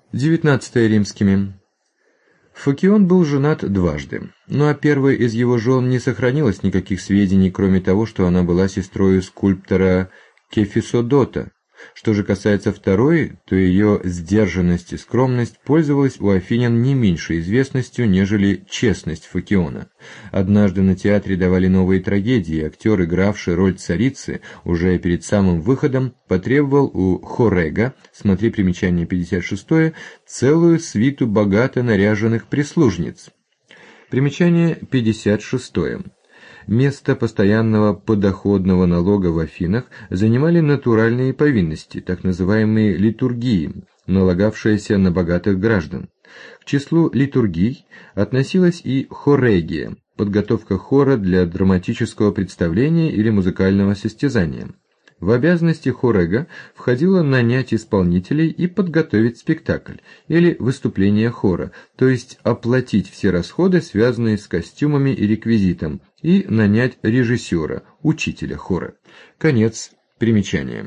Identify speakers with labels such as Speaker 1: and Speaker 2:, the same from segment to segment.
Speaker 1: 19 римскими. Фокион был женат дважды, но о первой из его жен не сохранилось никаких сведений, кроме того, что она была сестрой скульптора Кефисодота. Что же касается второй, то ее сдержанность и скромность пользовалась у афинян не меньшей известностью, нежели честность Фокиона. Однажды на театре давали новые трагедии, и актер, игравший роль царицы, уже перед самым выходом потребовал у Хорега, смотри примечание 56, целую свиту богато наряженных прислужниц. Примечание 56. Место постоянного подоходного налога в Афинах занимали натуральные повинности, так называемые литургии, налагавшиеся на богатых граждан. К числу литургий относилась и хорегия, подготовка хора для драматического представления или музыкального состязания. В обязанности хорега входило нанять исполнителей и подготовить спектакль или выступление хора, то есть оплатить все расходы, связанные с костюмами и реквизитом, и нанять режиссера, учителя хора. Конец примечания.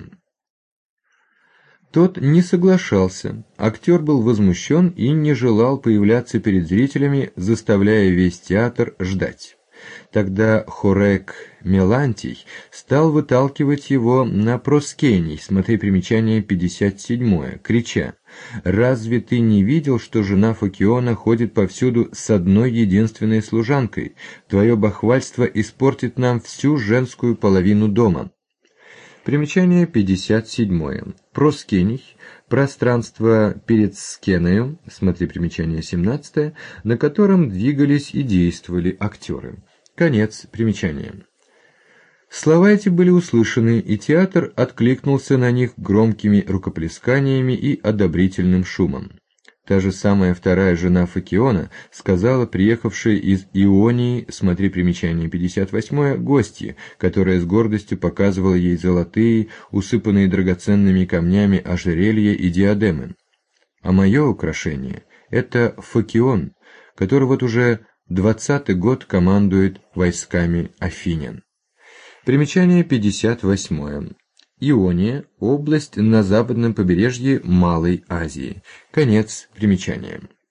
Speaker 1: Тот не соглашался, актер был возмущен и не желал появляться перед зрителями, заставляя весь театр ждать. Тогда Хорег Мелантий стал выталкивать его на проскений, смотри примечание 57, крича: «Разве ты не видел, что жена Фокиона ходит повсюду с одной единственной служанкой? Твое бахвальство испортит нам всю женскую половину дома». Примечание 57. Проскений – пространство перед скеною, смотри примечание 17, на котором двигались и действовали актеры. Конец примечания. Слова эти были услышаны, и театр откликнулся на них громкими рукоплесканиями и одобрительным шумом. Та же самая вторая жена Фокиона сказала приехавшей из Ионии, смотри примечание 58, гостье, которая с гордостью показывала ей золотые, усыпанные драгоценными камнями ожерелья и диадемы. А мое украшение — это Фокион, который вот уже 20-й год командует войсками афинян. Примечание 58. Иония – область на западном побережье Малой Азии. Конец примечания.